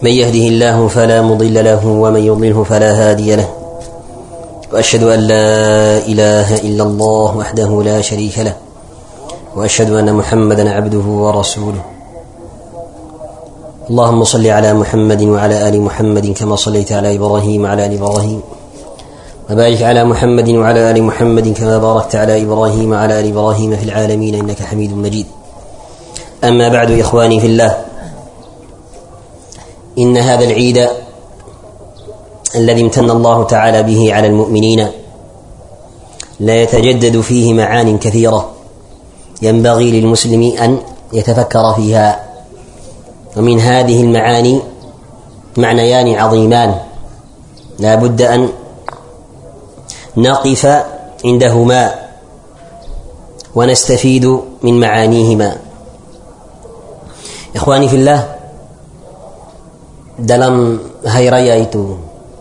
من يهده الله فلا مضل له ومن يضلله فلا هادي له وأشهد أن لا إله إلا الله وحده لا شريك له وأشهد أن محمدا عبده ورسوله. اللهم صل على محمد وعلى آل محمد كما صليت على إبراهيم وعلى آل إبراهيم وبارك على محمد وعلى آل محمد كما باركت على إبراهيم وعلى آل إبراهيم في العالمين إنك حميد مجيد. أما بعد إخواني في الله، إن هذا العيد الذي امتن الله تعالى به على المؤمنين لا يتجدد فيه معان كثيرة ينبغي للمسلم أن يتفكر فيها، ومن هذه المعاني معنيان عظيمان لا بد أن نقف عندهما ونستفيد من معانيهما. إخواني في الله، dalam hari raya itu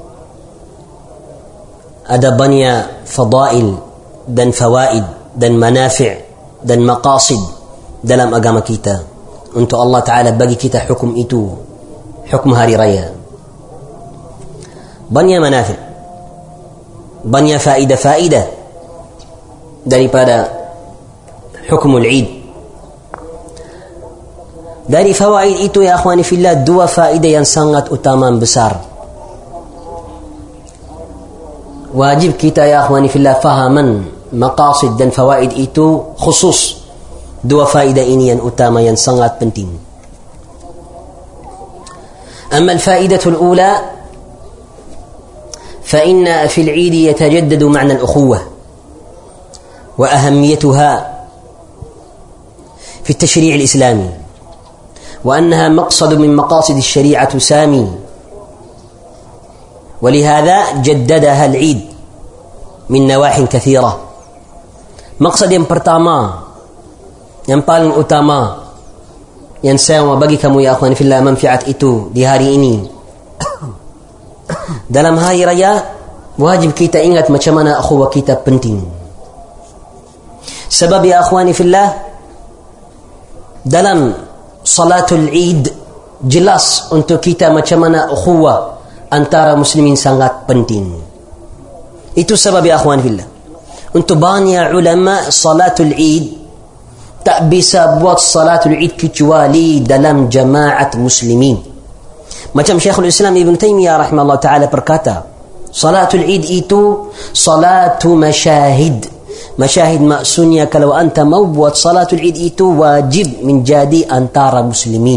ada banyak fadail dan fawaid dan manafi' dan maqasid dalam agama kita. Untuk Allah Ta'ala bagi kita hukum itu, hukum hari raya. Banyak manafi', banyak faidah-faidah daripada hukumul Eid. Dari fawaid itu ya akhwani fillah, dua faedah yang sangat utama besar. Wajib kita ya akhwani fillah fahaman maqasid dan fawaid itu, khusus dua faedah ini yang utama yang sangat penting. Amma al-faedah al-ula fa inna fi al-Eid yatajaddadu ma'na al-ukhuwah wa ahammiyatuha fi at-tashri' al-islami وأنها مقصد من مقاصد الشريعة سامي، ولهذا جددها العيد من نواحي كثيرة. مقصد yang pertama, yang paling utama, yang saya mau bagi kamu ya akhwan fillah manfaat itu di hari ini. Dalam hari raya wajib kita ingat macam mana ukhuwah kita penting. Sebab ya akhwan fillah, dalam Salatul Eid jelas untuk kita macam mana ukhuwah antara muslimin sangat penting. Itu sebab ya akhwan fillah, untuk banyak ulama Salatul Eid tak bisa buat Salatul Eid kecuali dalam jamaat muslimin. Macam Syekhul Islam Ibn Taymiyah rahimahullah ta'ala berkata, Salatul Eid itu salatu masyahid. Masyahid maksudnya kalau anta mau buat salatul Eid itu wajib menjadi antara muslimin,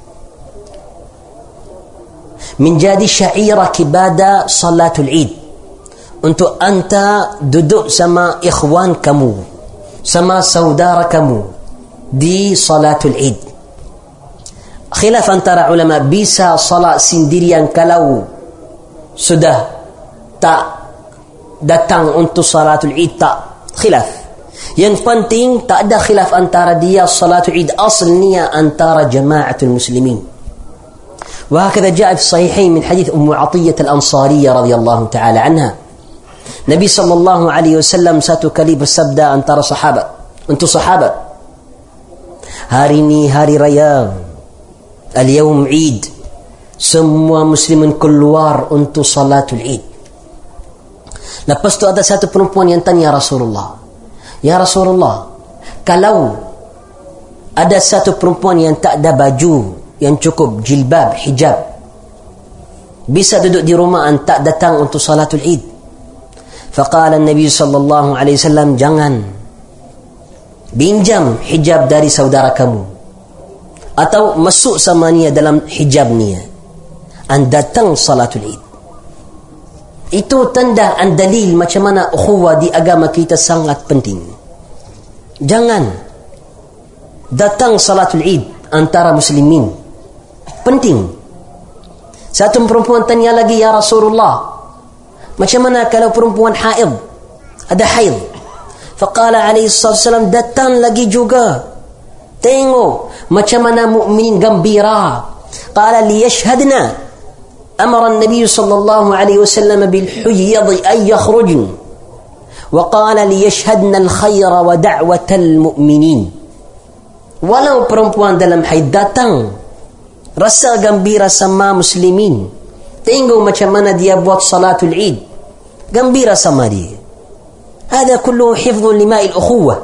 menjadi syairah ibadah salatul Eid. Untuk anta duduk sama ikhwan kamu, sama saudara kamu di salatul Eid. Khilaf antara ulama, bisa salat sendirian kalau sudah tak datang untuk salatul Eid, tak khilaf. Yang penting tak ada khilaf antara dia salatul Eid asalnya antara jamaatul muslimin. وهكذا جاء في الصحيحين من حديث أم عطية الأنصارية رضي الله تعالى عنها. Nabi sallallahu alaihi wasallam satu kali bersabda antara sahabat, untuk sahabat, hari ini hari raya, al-yawm Eid, semua muslimin keluar untuk salatul Eid. Lepas tu ada satu perempuan yang tanya Rasulullah, ya Rasulullah, kalau ada satu perempuan yang tak ada baju yang cukup, jilbab, hijab, bisa duduk di rumah dan tak datang untuk salatul Eid? Faqala Nabi sallallahu alaihi wasallam, jangan, pinjam hijab dari saudara kamu atau masuk sama dia dalam hijabnya dan datang salatul Eid. Itu tanda dan dalil macam mana ukhuwah di agama kita sangat penting. Jangan datang salatul Eid antara muslimin, penting. Satu perempuan tanya lagi, ya Rasulullah, macam mana kalau perempuan haid, ada haid? Faqala alaihi wasallam, datang lagi juga, tengok macam mana mukminin gembira. Qala liyashhadna, أمر النبي صلى الله عليه وسلم بالحيض أن يخرجن وقال ليشهدن الخير ودعوة المؤمنين. Walau perempuan dalam haid datang rasa gembira sama muslimin. Tengok macam mana dia buat salatul Eid, gembira sama dia. هذا كله حفظ لماء الأخوة.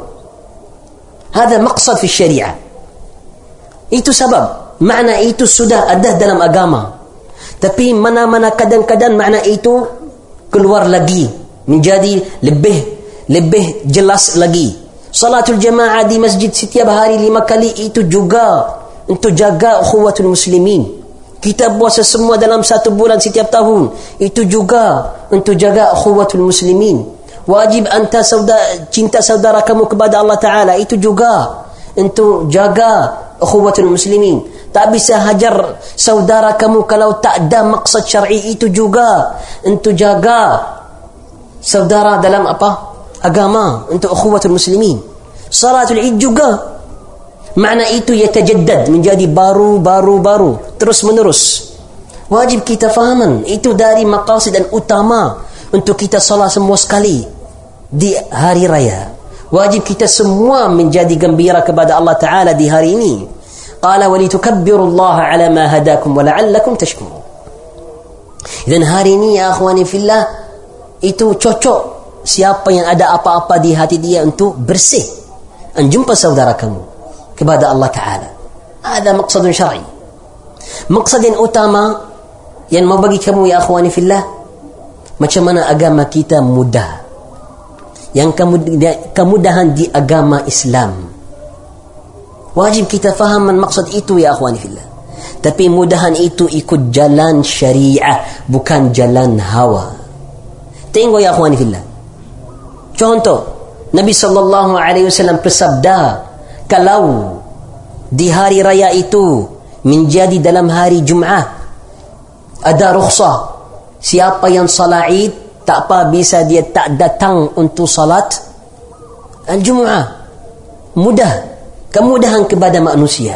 هذا مقصد في الشريعة. Itu sebab makna itu sudah ada dalam agama. Tapi mana-mana kadang-kadang makna itu keluar lagi, menjadi lebih jelas lagi. Salatul jamaah di masjid setiap hari 5 kali itu juga untuk jaga ukhuwatul muslimin. Kita puasa semua dalam 1 bulan setiap tahun, itu juga untuk jaga ukhuwatul muslimin. Wajib anta cinta saudara kamu kepada Allah Ta'ala, itu juga untuk jaga ukhuwatul muslimin. Tak bisa hajar saudara kamu kalau tak ada maksud syar'i, itu juga untuk jaga saudara dalam agama, untuk ukhuwatul muslimin. Salatul Eid juga makna itu yatajaddad, menjadi baru terus menerus. Wajib kita fahaman itu dari maqasid dan utama untuk kita salat semua sekali di hari raya. Wajib kita semua menjadi gembira kepada Allah Ta'ala di hari ini. Qala walitukabbirullaha ala ma hadakum wa la'allakum tashkurun. Dan hari ini ya akhwani fillah, itu cocok siapa yang ada apa-apa di hati dia untuk bersih dan jumpa saudara kamu kepada Allah Ta'ala. Ada maksudun syar'i. Maksud yang utama yang mau bagi kamu ya akhwani fillah, macam mana agama kita mudah. Yang kemudahan di agama Islam. Wajib kita faham maksud itu ya akhwani fillah. Tapi mudahan itu ikut jalan syariah, bukan jalan hawa. Tengok ya akhwani fillah. Contoh, Nabi sallallahu alaihi wasallam bersabda, kalau di hari raya itu menjadi dalam hari Jumaat, ada rukhsah, siapa yang salat Eid tak apa, bisa dia tak datang untuk salat al-Jumu'ah. Mudah, kemudahan kepada manusia.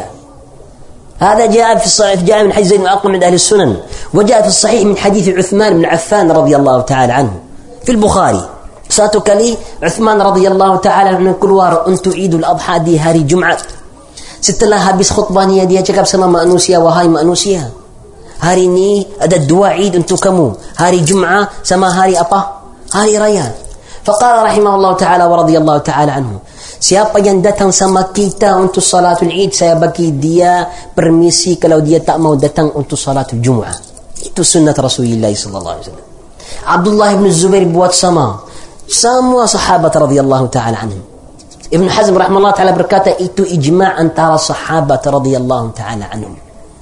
هذا جاء في الصحيح، جاء من حديث زيد بن أرقم عند أهل السنن، وجاء في الصحيح من حديث عثمان بن عفان رضي الله تعالى عنه في البخاري. Satu kali Uthman radhiyallahu ta'ala anhu keluar untuk Idul Adha di hari Jumaat. Setelah habis khutbahnya, dia cakap sama manusia, wahai manusia, hari ini ada 2 Eid untuk kamu, hari Jum'ah sama hari apa? Hari raya. Faqala rahimahullah ta'ala wa radiyallahu ta'ala anhu, siapa yang datang sama kita untuk salatul Eid, saya bagi dia permisi kalau dia tak mau datang untuk salatul Jum'ah. Itu sunnat Rasulullah sallallahu alaihi wasallam. Abdullah bin Zubair buat sama, semua sahabat radhiyallahu ta'ala anhum. Ibn Hazm rahimahullah ta'ala berkata itu ijma' antara sahabat radhiyallahu ta'ala anhum.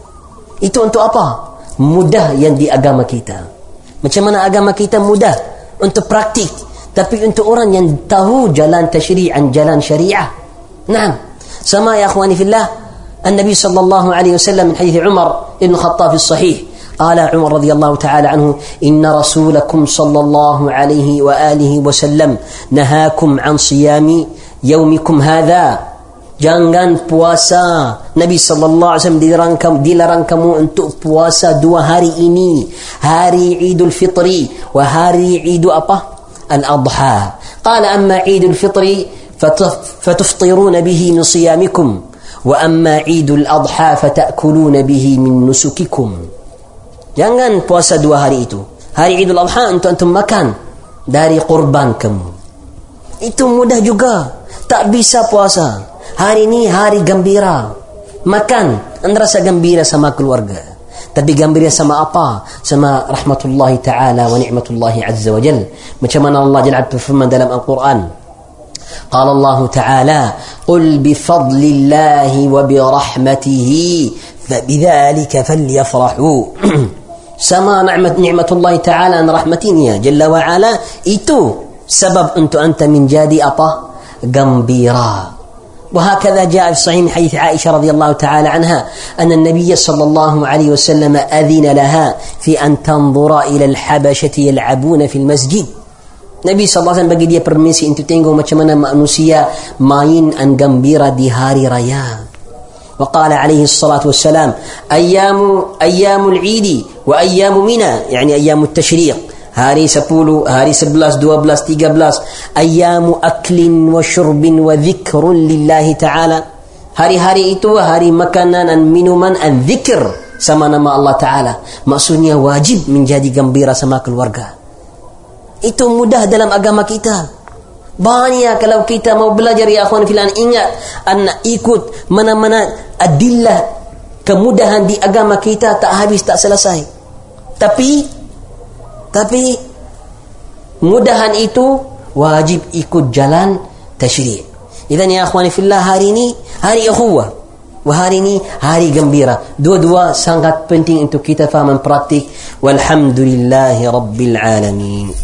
Itu untuk apa? Mudah yang di agama kita. Macam mana agama kita mudah untuk praktik, tapi untuk orang yang tahu jalan tasyri'an, jalan syariah. Naam. Sama ya akhwani fillah, An-Nabi sallallahu alaihi wasallam min hadits Umar ibn Khattab fi sahih. قال عمر رضي الله تعالى عنه إن رسولكم صلى الله عليه وآله وسلم نهاكم عن صيام يومكم هذا. Jangan puasa. Nabi sallallahu alaihi wasallam dilarang kamu untuk puasa 2 hari ini, hari Idul Fitri wa hari Idul Al-Adha. Qala amma Idul Fitri fatufṭiruna bihi min siyamikum wa amma Idul Adha fata'kuluna bihi min nusukikum. Jangan puasa 2 hari itu. Hari Idul Adha untuk antum makan dari kurban kamu. Itu mudah juga. Tak bisa puasa. Hari ini hari gembira. Makan dan rasa gembira sama keluarga. Tapi gembira sama apa? Sama rahmatullahi ta'ala wa ni'matullahi azza wa jal. Macam mana Allah Jalla berfirman dalam Al-Quran. قال الله تعالى قل بفضل الله وبرحمته فبذلك فليفرحوا. Sama ni'matullahi ta'ala dan rahmatinya Jalla wa ala, itu sebab untuk anta menjadi gembira. وهكذا جاء في صحيح حديث عائشة رضي الله تعالى عنها أن النبي صلى الله عليه وسلم أذن لها في أن تنظر إلى الحبشة يلعبون في المسجد. Nabi SAW bagi dia permisi untuk tengok macam mana manusia main dan gembira di hari raya. وقال عليه الصلاة والسلام أيام العيد وأيام منى، يعني أيام التشريق، hari 10, hari 11, 12, 13, أيام أكل وشرب وذكر لله تعالى. Hari-hari itu hari makanan dan minuman dan zikr sama nama Allah Ta'ala. Maksudnya wajib menjadi gembira sama keluarga. Itu mudah dalam agama kita. Banyak kalau kita mau belajar ya akhwan filan, ingat ikut mana-mana adillah kemudahan di agama kita, tak habis tak selesai. Tapi mudahan itu wajib ikut jalan tasyri'. Idan ya akhwani fillah, hari ini hari ukhuwah, hari ini hari gembira. Dua-dua sangat penting untuk kita faham dan praktik. Walhamdulillahi rabbil alamin.